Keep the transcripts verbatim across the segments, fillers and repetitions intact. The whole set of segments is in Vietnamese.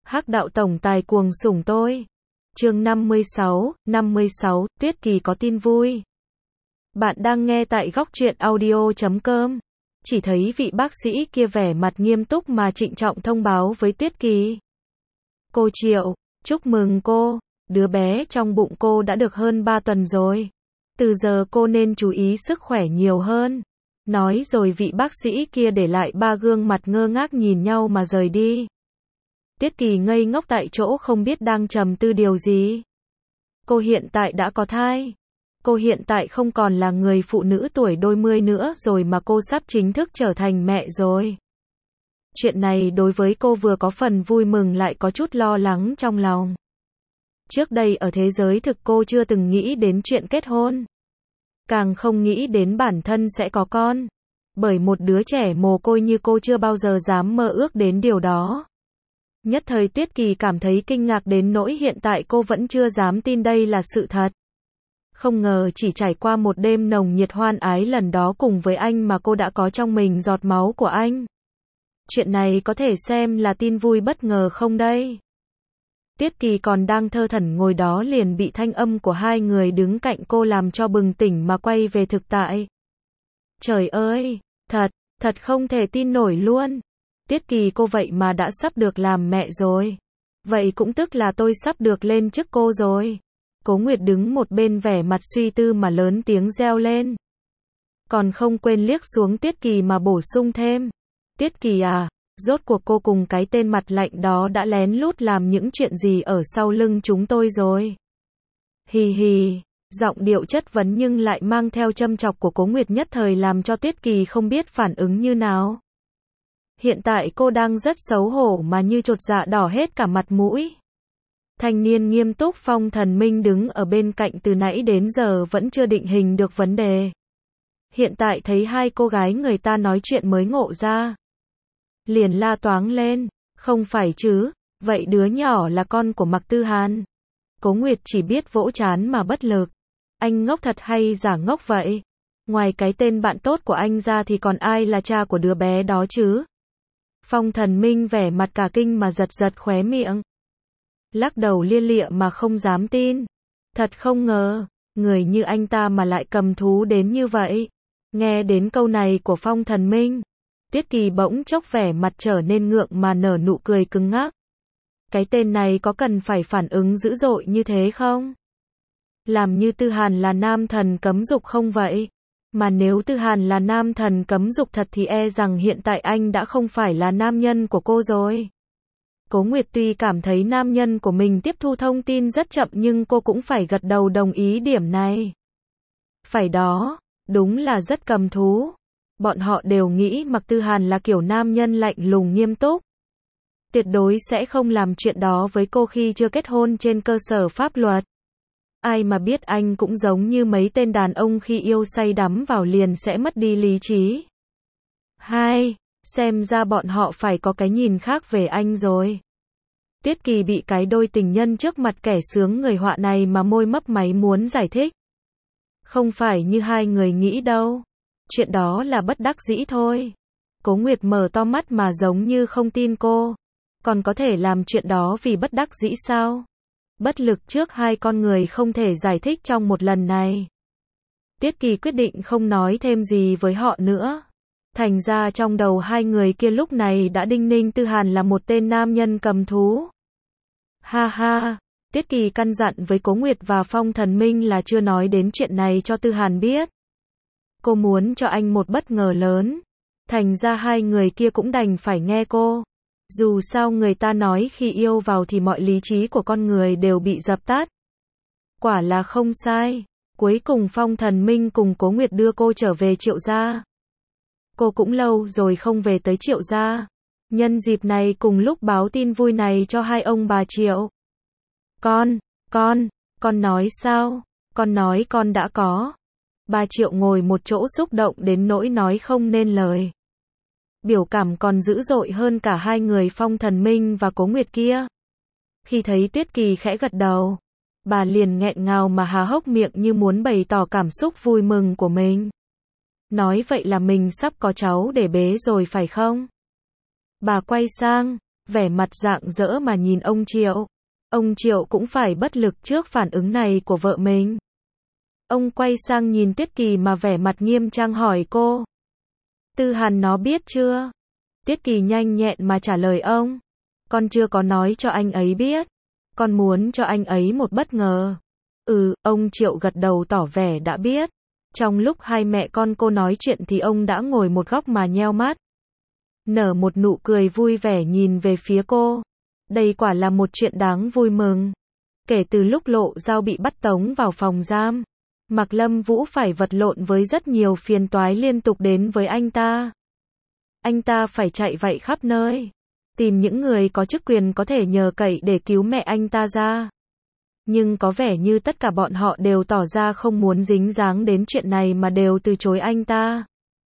Hắc đạo tổng tài cuồng sủng tôi. Chương năm mươi sáu, năm mươi sáu, Tuyết Kỳ có tin vui. Bạn đang nghe tại góc truyện audio chấm com. Chỉ thấy vị bác sĩ kia vẻ mặt nghiêm túc mà trịnh trọng thông báo với Tuyết Kỳ. Cô Triệu, chúc mừng cô, đứa bé trong bụng cô đã được hơn ba tuần rồi. Từ giờ cô nên chú ý sức khỏe nhiều hơn. Nói rồi vị bác sĩ kia để lại ba gương mặt ngơ ngác nhìn nhau mà rời đi. Tuyết Kỳ ngây ngốc tại chỗ không biết đang trầm tư điều gì. Cô hiện tại đã có thai. Cô hiện tại không còn là người phụ nữ tuổi đôi mươi nữa rồi mà cô sắp chính thức trở thành mẹ rồi. Chuyện này đối với cô vừa có phần vui mừng lại có chút lo lắng trong lòng. Trước đây ở thế giới thực cô chưa từng nghĩ đến chuyện kết hôn. Càng không nghĩ đến bản thân sẽ có con. Bởi một đứa trẻ mồ côi như cô chưa bao giờ dám mơ ước đến điều đó. Nhất thời Tuyết Kỳ cảm thấy kinh ngạc đến nỗi hiện tại cô vẫn chưa dám tin đây là sự thật. Không ngờ chỉ trải qua một đêm nồng nhiệt hoan ái lần đó cùng với anh mà cô đã có trong mình giọt máu của anh. Chuyện này có thể xem là tin vui bất ngờ không đây? Tuyết Kỳ còn đang thơ thẩn ngồi đó liền bị thanh âm của hai người đứng cạnh cô làm cho bừng tỉnh mà quay về thực tại. Trời ơi, thật, thật không thể tin nổi luôn. Tuyết Kỳ cô vậy mà đã sắp được làm mẹ rồi. Vậy cũng tức là tôi sắp được lên chức cô rồi. Cố Nguyệt đứng một bên vẻ mặt suy tư mà lớn tiếng reo lên. Còn không quên liếc xuống Tuyết Kỳ mà bổ sung thêm. Tuyết Kỳ à, rốt cuộc cô cùng cái tên mặt lạnh đó đã lén lút làm những chuyện gì ở sau lưng chúng tôi rồi. Hì hì, giọng điệu chất vấn nhưng lại mang theo châm chọc của Cố Nguyệt nhất thời làm cho Tuyết Kỳ không biết phản ứng như nào. Hiện tại cô đang rất xấu hổ mà như chột dạ đỏ hết cả mặt mũi. Thanh niên nghiêm túc Phong Thần Minh đứng ở bên cạnh từ nãy đến giờ vẫn chưa định hình được vấn đề. Hiện tại thấy hai cô gái người ta nói chuyện mới ngộ ra. Liền la toáng lên, không phải chứ, vậy đứa nhỏ là con của Mạc Tư Hàn. Cố Nguyệt chỉ biết vỗ trán mà bất lực. Anh ngốc thật hay giả ngốc vậy? Ngoài cái tên bạn tốt của anh ra thì còn ai là cha của đứa bé đó chứ? Phong Thần Minh vẻ mặt cả kinh mà giật giật khóe miệng. Lắc đầu lia lịa mà không dám tin. Thật không ngờ, người như anh ta mà lại cầm thú đến như vậy. Nghe đến câu này của Phong Thần Minh, Tuyết Kỳ bỗng chốc vẻ mặt trở nên ngượng mà nở nụ cười cứng ngắc. Cái tên này có cần phải phản ứng dữ dội như thế không? Làm như Tư Hàn là nam thần cấm dục không vậy? Mà nếu Tư Hàn là nam thần cấm dục thật thì e rằng hiện tại anh đã không phải là nam nhân của cô rồi. Cố Nguyệt tuy cảm thấy nam nhân của mình tiếp thu thông tin rất chậm nhưng cô cũng phải gật đầu đồng ý điểm này. Phải đó, đúng là rất cầm thú. Bọn họ đều nghĩ Mạc Tư Hàn là kiểu nam nhân lạnh lùng nghiêm túc. Tuyệt đối sẽ không làm chuyện đó với cô khi chưa kết hôn trên cơ sở pháp luật. Ai mà biết anh cũng giống như mấy tên đàn ông khi yêu say đắm vào liền sẽ mất đi lý trí. Hai, xem ra bọn họ phải có cái nhìn khác về anh rồi. Tuyết Kỳ bị cái đôi tình nhân trước mặt kẻ sướng người họa này mà môi mấp máy muốn giải thích. Không phải như hai người nghĩ đâu. Chuyện đó là bất đắc dĩ thôi. Cố Nguyệt mở to mắt mà giống như không tin cô. Còn có thể làm chuyện đó vì bất đắc dĩ sao? Bất lực trước hai con người không thể giải thích trong một lần này. Tuyết Kỳ quyết định không nói thêm gì với họ nữa. Thành ra trong đầu hai người kia lúc này đã đinh ninh Tư Hàn là một tên nam nhân cầm thú. Ha ha, Tuyết Kỳ căn dặn với Cố Nguyệt và Phong Thần Minh là chưa nói đến chuyện này cho Tư Hàn biết. Cô muốn cho anh một bất ngờ lớn. Thành ra hai người kia cũng đành phải nghe cô. Dù sao người ta nói khi yêu vào thì mọi lý trí của con người đều bị dập tắt. Quả là không sai. Cuối cùng Phong Thần Minh cùng Cố Nguyệt đưa cô trở về Triệu gia. Cô cũng lâu rồi không về tới Triệu gia. Nhân dịp này cùng lúc báo tin vui này cho hai ông bà Triệu. Con, con, con nói sao? Con nói con đã có. Bà Triệu ngồi một chỗ xúc động đến nỗi nói không nên lời. Biểu cảm còn dữ dội hơn cả hai người Phong Thần Minh và Cố Nguyệt kia. Khi thấy Tuyết Kỳ khẽ gật đầu, bà liền nghẹn ngào mà há hốc miệng như muốn bày tỏ cảm xúc vui mừng của mình. Nói vậy là mình sắp có cháu để bế rồi phải không? Bà quay sang, vẻ mặt rạng rỡ mà nhìn ông Triệu. Ông Triệu cũng phải bất lực trước phản ứng này của vợ mình. Ông quay sang nhìn Tuyết Kỳ mà vẻ mặt nghiêm trang hỏi cô. Tư Hàn nó biết chưa? Tuyết Kỳ nhanh nhẹn mà trả lời ông. Con chưa có nói cho anh ấy biết. Con muốn cho anh ấy một bất ngờ. Ừ, ông Triệu gật đầu tỏ vẻ đã biết. Trong lúc hai mẹ con cô nói chuyện thì ông đã ngồi một góc mà nheo mắt. Nở một nụ cười vui vẻ nhìn về phía cô. Đây quả là một chuyện đáng vui mừng. Kể từ lúc Lộ Dao bị bắt tống vào phòng giam, Mạc Lâm Vũ phải vật lộn với rất nhiều phiền toái liên tục đến với anh ta. Anh ta phải chạy vạy khắp nơi, tìm những người có chức quyền có thể nhờ cậy để cứu mẹ anh ta ra. Nhưng có vẻ như tất cả bọn họ đều tỏ ra không muốn dính dáng đến chuyện này mà đều từ chối anh ta.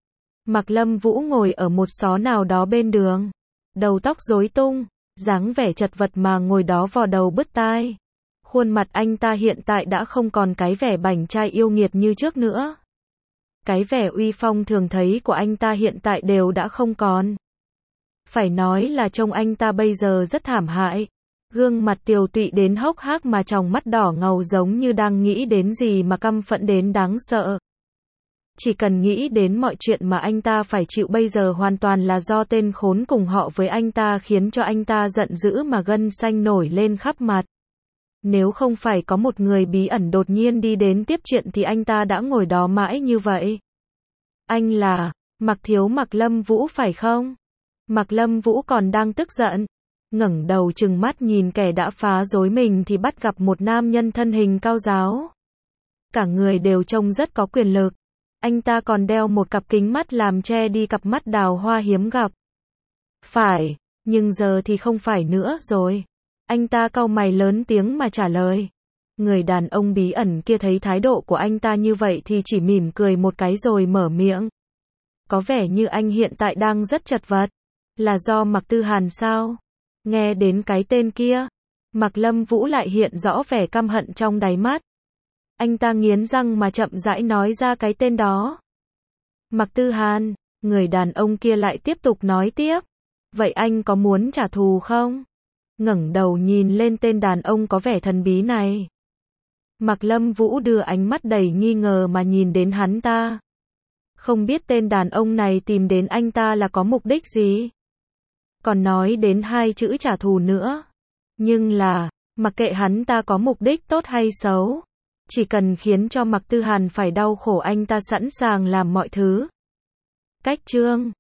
Mạc Lâm Vũ ngồi ở một xó nào đó bên đường, đầu tóc rối tung, dáng vẻ chật vật mà ngồi đó vò đầu bứt tai. Khuôn mặt anh ta hiện tại đã không còn cái vẻ bảnh trai yêu nghiệt như trước nữa. Cái vẻ uy phong thường thấy của anh ta hiện tại đều đã không còn. Phải nói là trông anh ta bây giờ rất thảm hại. Gương mặt tiều tụy đến hốc hác mà tròng mắt đỏ ngầu giống như đang nghĩ đến gì mà căm phẫn đến đáng sợ. Chỉ cần nghĩ đến mọi chuyện mà anh ta phải chịu bây giờ hoàn toàn là do tên khốn cùng họ với anh ta khiến cho anh ta giận dữ mà gân xanh nổi lên khắp mặt. Nếu không phải có một người bí ẩn đột nhiên đi đến tiếp chuyện thì anh ta đã ngồi đó mãi như vậy. Anh là Mạc Thiếu Mạc Lâm Vũ phải không? Mạc Lâm Vũ còn đang tức giận, ngẩng đầu trừng mắt nhìn kẻ đã phá rối mình thì bắt gặp một nam nhân thân hình cao ráo. Cả người đều trông rất có quyền lực. Anh ta còn đeo một cặp kính mắt làm che đi cặp mắt đào hoa hiếm gặp. Phải, nhưng giờ thì không phải nữa rồi. Anh ta cau mày lớn tiếng mà trả lời. Người đàn ông bí ẩn kia thấy thái độ của anh ta như vậy thì chỉ mỉm cười một cái rồi mở miệng. Có vẻ như anh hiện tại đang rất chật vật. Là do Mạc Tư Hàn sao? Nghe đến cái tên kia, Mạc Lâm Vũ lại hiện rõ vẻ căm hận trong đáy mắt. Anh ta nghiến răng mà chậm rãi nói ra cái tên đó. Mạc Tư Hàn, người đàn ông kia lại tiếp tục nói tiếp. Vậy anh có muốn trả thù không? Ngẩng đầu nhìn lên tên đàn ông có vẻ thần bí này. Mạc Lâm Vũ đưa ánh mắt đầy nghi ngờ mà nhìn đến hắn ta. Không biết tên đàn ông này tìm đến anh ta là có mục đích gì? Còn nói đến hai chữ trả thù nữa. Nhưng là, mặc kệ hắn ta có mục đích tốt hay xấu, chỉ cần khiến cho Mạc Tư Hàn phải đau khổ anh ta sẵn sàng làm mọi thứ. Cách chương